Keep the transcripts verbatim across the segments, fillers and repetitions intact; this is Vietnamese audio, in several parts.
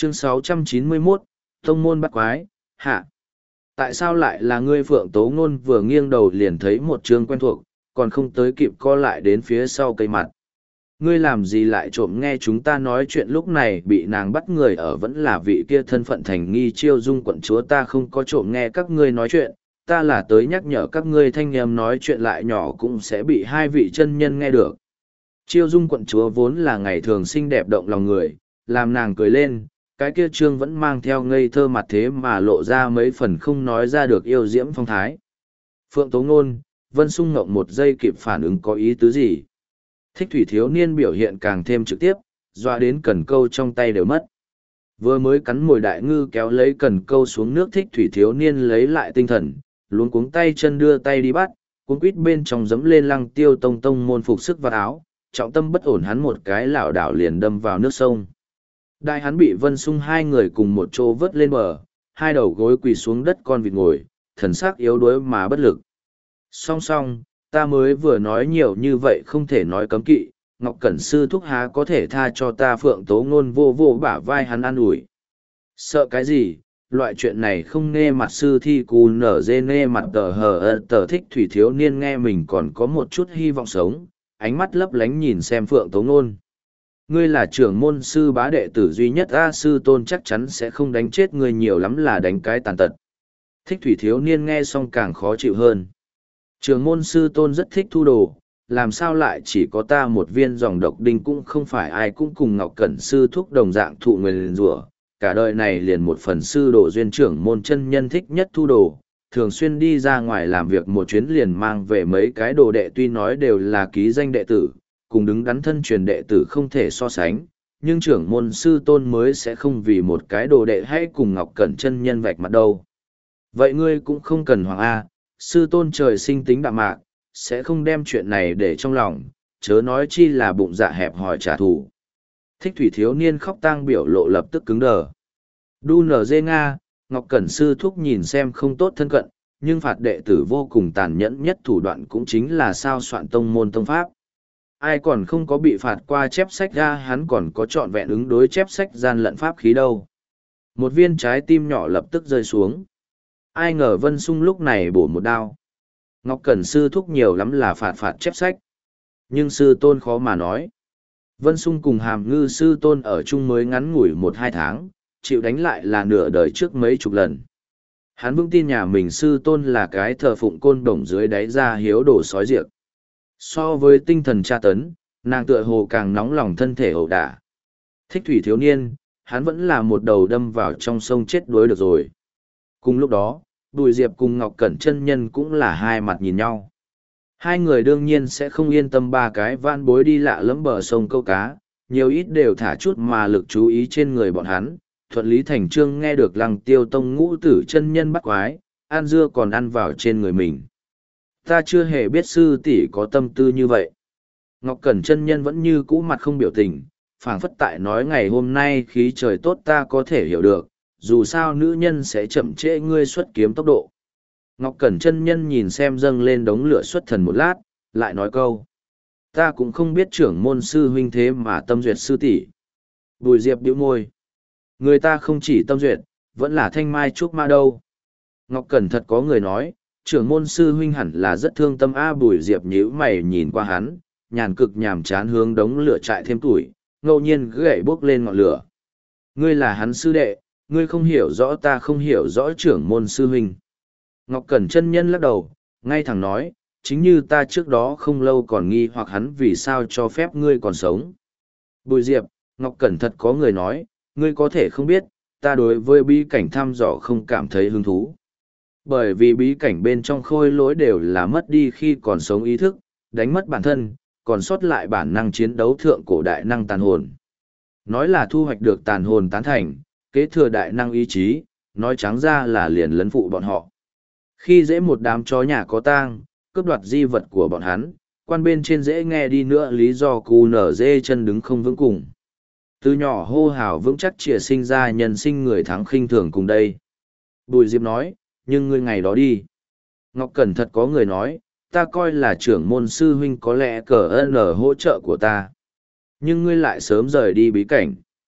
Chương sáu trăm chín mươi mốt, Tông môn bắt quái, hạ. Tại sao lại là ngươi? Phượng Tố Ngôn vừa nghiêng đầu liền thấy một chương quen thuộc, còn không tới kịp co lại đến phía sau cây mặt. Ngươi làm gì lại trộm nghe chúng ta nói chuyện? Lúc này bị nàng bắt người ở vẫn là vị kia thân phận thành nghi Chiêu Dung quận chúa. Ta không có trộm nghe các ngươi nói chuyện, ta là tới nhắc nhở các ngươi, thanh âm nói chuyện lại nhỏ cũng sẽ bị hai vị chân nhân nghe được. Chiêu Dung quận chúa vốn là ngày thường xinh đẹp động lòng người, làm nàng cười lên, cái kia trương vẫn mang theo ngây thơ mặt thế mà lộ ra mấy phần không nói ra được yêu diễm phong thái. Phượng Tố Ngôn, Vân Sung ngộng một giây kịp phản ứng có ý tứ gì. Thích thủy thiếu niên biểu hiện càng thêm trực tiếp, doa đến cần câu trong tay đều mất. Vừa mới cắn mồi đại ngư kéo lấy cần câu xuống nước, thích thủy thiếu niên lấy lại tinh thần, luống cuống tay chân đưa tay đi bắt, cuống quýt bên trong giẫm lên Lăng Tiêu Tông tông môn phục sức vào áo, trọng tâm bất ổn hắn một cái lảo đảo liền đâm vào nước sông. Đại hắn bị Vân Sung hai người cùng một chỗ vớt lên bờ, hai đầu gối quỳ xuống đất con vịt ngồi, thần sắc yếu đuối mà bất lực. Song song, ta mới vừa nói nhiều như vậy không thể nói cấm kỵ, Ngọc Cẩn sư thúc há có thể tha cho ta? Phượng Tố Ngôn vô vô bả vai hắn an ủi. Sợ cái gì, loại chuyện này không nghe mặt sư thi cù nở dê nghe mặt tờ hờ ơ tờ. Thích thủy thiếu niên nghe mình còn có một chút hy vọng sống, ánh mắt lấp lánh nhìn xem Phượng Tố Ngôn. Ngươi là trưởng môn sư bá đệ tử duy nhất, A sư tôn chắc chắn sẽ không đánh chết ngươi, nhiều lắm là đánh cái tàn tật. Thích thủy thiếu niên nghe xong càng khó chịu hơn. Trưởng môn sư tôn rất thích thu đồ, làm sao lại chỉ có ta một viên dòng độc đinh? Cũng không phải ai cũng cùng Ngọc Cẩn sư thúc đồng dạng thụ nguyền rủa, cả đời này liền một phần sư đồ duyên. Trưởng môn chân nhân thích nhất thu đồ, thường xuyên đi ra ngoài làm việc một chuyến liền mang về mấy cái đồ đệ, tuy nói đều là ký danh đệ tử, cùng đứng đắn thân truyền đệ tử không thể so sánh, nhưng trưởng môn sư tôn mới sẽ không vì một cái đồ đệ hay cùng Ngọc Cẩn chân nhân vạch mặt đâu. Vậy ngươi cũng không cần hoàng A, sư tôn trời sinh tính đạm mạc, sẽ không đem chuyện này để trong lòng, chớ nói chi là bụng dạ hẹp hòi trả thù. Thích thủy thiếu niên khóc tang biểu lộ lập tức cứng đờ. Đu nở dê Nga, Ngọc Cẩn sư thúc nhìn xem không tốt thân cận, nhưng phạt đệ tử vô cùng tàn nhẫn nhất thủ đoạn cũng chính là sao soạn tông môn tông pháp. Ai còn không có bị phạt qua chép sách ra, hắn còn có trọn vẹn ứng đối chép sách gian lận pháp khí đâu. Một viên trái tim nhỏ lập tức rơi xuống. Ai ngờ Vân Sung lúc này bổ một đao. Ngọc Cẩn sư thúc nhiều lắm là phạt phạt chép sách. Nhưng sư tôn khó mà nói. Vân Sung cùng Hàm Ngư sư tôn ở chung mới ngắn ngủi một hai tháng, chịu đánh lại là nửa đời trước mấy chục lần. Hắn vững tin nhà mình sư tôn là cái thờ phụng côn đồng dưới đáy ra hiếu đồ sói diệc. So với tinh thần tra tấn, nàng tựa hồ càng nóng lòng thân thể ẩu đả. Thích thủy thiếu niên, hắn vẫn là một đầu đâm vào trong sông chết đuối được rồi. Cùng lúc đó, Bùi Diệp cùng Ngọc Cẩn chân nhân cũng là hai mặt nhìn nhau. Hai người đương nhiên sẽ không yên tâm ba cái van bối đi lạ lẫm bờ sông câu cá, nhiều ít đều thả chút mà lực chú ý trên người bọn hắn. Thuận lý thành trương nghe được Lăng Tiêu Tông ngũ tử chân nhân bắt quái, ăn dưa còn ăn vào trên người mình. Ta chưa hề biết sư tỷ có tâm tư như vậy. Ngọc Cẩn chân nhân vẫn như cũ mặt không biểu tình, phảng phất tại nói ngày hôm nay khí trời tốt, ta có thể hiểu được, dù sao nữ nhân sẽ chậm trễ ngươi xuất kiếm tốc độ. Ngọc Cẩn chân nhân nhìn xem dâng lên đống lửa xuất thần một lát, lại nói câu. Ta cũng không biết trưởng môn sư huynh thế mà tâm duyệt sư tỷ. Bùi Diệp bĩu môi. Người ta không chỉ tâm duyệt, vẫn là thanh mai trúc ma đâu. Ngọc Cẩn thật có người nói, trưởng môn sư huynh hẳn là rất thương tâm. A. Bùi Diệp nhíu mày nhìn qua hắn, nhàn cực nhàm chán hướng đống lửa trại thêm tuổi, ngẫu nhiên gậy bốc lên ngọn lửa. Ngươi là hắn sư đệ, ngươi không hiểu rõ ta không hiểu rõ trưởng môn sư huynh. Ngọc Cẩn chân nhân lắc đầu, ngay thẳng nói, chính như ta trước đó không lâu còn nghi hoặc hắn vì sao cho phép ngươi còn sống. Bùi Diệp, Ngọc Cẩn thật có người nói, ngươi có thể không biết, ta đối với bí cảnh thăm dò không cảm thấy hứng thú. Bởi vì bí cảnh bên trong khôi lỗi đều là mất đi khi còn sống ý thức, đánh mất bản thân, còn sót lại bản năng chiến đấu thượng cổ đại năng tàn hồn. Nói là thu hoạch được tàn hồn tán thành, kế thừa đại năng ý chí, nói trắng ra là liền lấn phụ bọn họ. Khi dễ một đám chó nhà có tang, cướp đoạt di vật của bọn hắn, quan bên trên dễ nghe đi nữa lý do cù nở dê chân đứng không vững cùng. Từ nhỏ hô hào vững chắc chìa sinh ra nhân sinh người thắng khinh thường cùng đây. Bùi Diệp nói, nhưng ngươi ngày đó đi. Ngọc Cẩn thật có người nói, ta coi là trưởng môn sư huynh có lẽ cờ ơn ở hỗ trợ của ta. Nhưng ngươi lại sớm rời đi bí cảnh.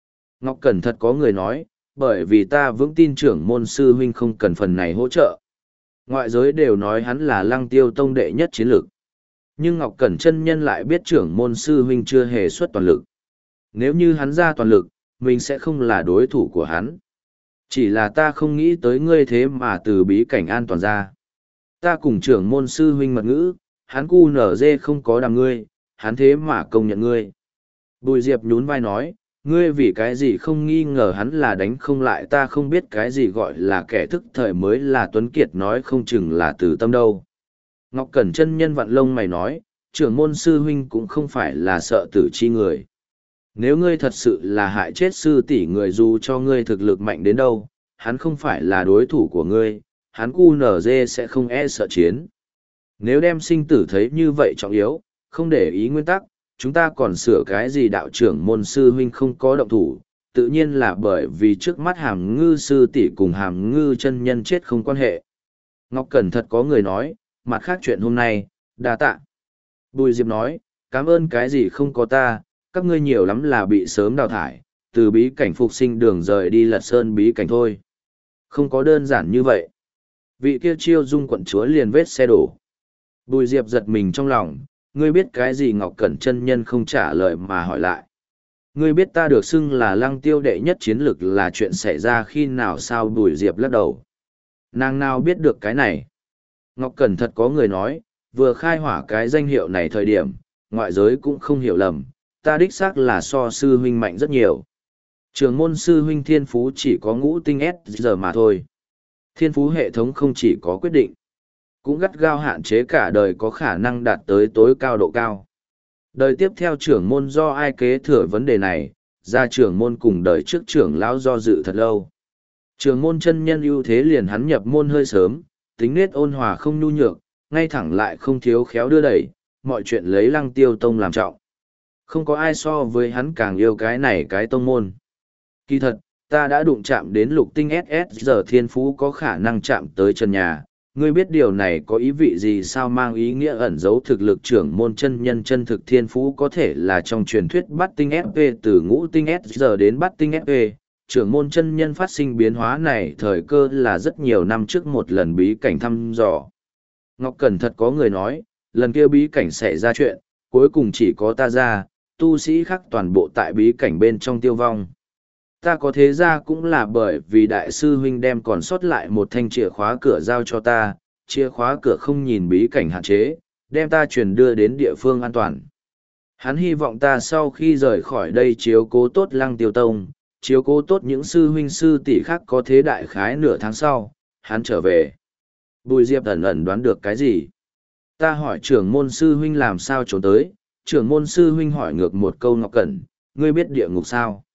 Ngọc Cẩn thật có người nói, bởi vì ta vững tin trưởng môn sư huynh không cần phần này hỗ trợ. Ngoại giới đều nói hắn là Lăng Tiêu tông đệ nhất chiến lực. Nhưng Ngọc Cẩn chân nhân lại biết trưởng môn sư huynh chưa hề xuất toàn lực. Nếu như hắn ra toàn lực, mình sẽ không là đối thủ của hắn. Chỉ là ta không nghĩ tới ngươi thế mà từ bí cảnh an toàn ra. Ta cùng trưởng môn sư huynh mật ngữ, hắn cu nở dê không có đàm ngươi, hắn thế mà công nhận ngươi. Bùi Diệp nhún vai nói, ngươi vì cái gì không nghi ngờ hắn là đánh không lại, ta không biết cái gì gọi là kẻ thức thời mới là Tuấn Kiệt nói không chừng là từ tâm đâu. Ngọc Cẩn chân nhân vặn lông mày nói, trưởng môn sư huynh cũng không phải là sợ tử chi người. Nếu ngươi thật sự là hại chết sư tỷ người, dù cho ngươi thực lực mạnh đến đâu, hắn không phải là đối thủ của ngươi, hắn cu nở dê sẽ không e sợ chiến. Nếu đem sinh tử thấy như vậy trọng yếu, không để ý nguyên tắc, chúng ta còn sửa cái gì đạo trưởng môn sư huynh không có động thủ, tự nhiên là bởi vì trước mắt hàm ngư sư tỷ cùng hàm ngư chân nhân chết không quan hệ. Ngọc Cẩn thật có người nói, mặt khác chuyện hôm nay, đa tạ. Bùi Diệp nói, cảm ơn cái gì không có ta, các ngươi nhiều lắm là bị sớm đào thải, từ bí cảnh phục sinh đường rời đi lật sơn bí cảnh thôi. Không có đơn giản như vậy. Vị kia chiêu dung quận chúa liền vết xe đổ. Bùi Diệp giật mình trong lòng, ngươi biết cái gì? Ngọc Cẩn chân nhân không trả lời mà hỏi lại. Ngươi biết ta được xưng là Lăng Tiêu đệ nhất chiến lực là chuyện xảy ra khi nào sao? Bùi Diệp lắc đầu. Nàng nào biết được cái này? Ngọc Cẩn thật có người nói, vừa khai hỏa cái danh hiệu này thời điểm, ngoại giới cũng không hiểu lầm, ta đích xác là so sư huynh mạnh rất nhiều. Trường môn sư huynh thiên phú chỉ có ngũ tinh S giờ mà thôi. Thiên phú hệ thống không chỉ có quyết định, cũng gắt gao hạn chế cả đời có khả năng đạt tới tối cao độ cao. Đời tiếp theo trưởng môn do ai kế thừa vấn đề này, ra trưởng môn cùng đời trước trưởng lão do dự thật lâu. Trưởng môn chân nhân ưu thế liền hắn nhập môn hơi sớm, tính nết ôn hòa không nhu nhược, ngay thẳng lại không thiếu khéo đưa đẩy, mọi chuyện lấy Lăng Tiêu tông làm trọng. Không có ai so với hắn càng yêu cái này cái tông môn. Kỳ thật, ta đã đụng chạm đến lục tinh ét ét giờ thiên phú có khả năng chạm tới chân nhà. Ngươi biết điều này có ý vị gì sao? Mang ý nghĩa ẩn giấu thực lực trưởng môn chân nhân chân thực thiên phú có thể là trong truyền thuyết bắt tinh ép pê từ ngũ tinh S giờ đến bắt tinh ép pê. Trưởng môn chân nhân phát sinh biến hóa này thời cơ là rất nhiều năm trước một lần bí cảnh thăm dò. Ngọc Cẩn thật có người nói, lần kia bí cảnh xảy ra chuyện, cuối cùng chỉ có ta ra, tu sĩ khác toàn bộ tại bí cảnh bên trong tiêu vong. Ta có thế ra cũng là bởi vì đại sư huynh đem còn sót lại một thanh chìa khóa cửa giao cho ta, chìa khóa cửa không nhìn bí cảnh hạn chế, đem ta truyền đưa đến địa phương an toàn. Hắn hy vọng ta sau khi rời khỏi đây chiếu cố tốt Lăng Tiêu tông, chiếu cố tốt những sư huynh sư tỷ khác, có thế đại khái nửa tháng sau, hắn trở về. Bùi Diệp ẩn ẩn đoán được cái gì? Ta hỏi trưởng môn sư huynh làm sao trốn tới, trưởng môn sư huynh hỏi ngược một câu. Ngọc Cẩn, ngươi biết địa ngục sao?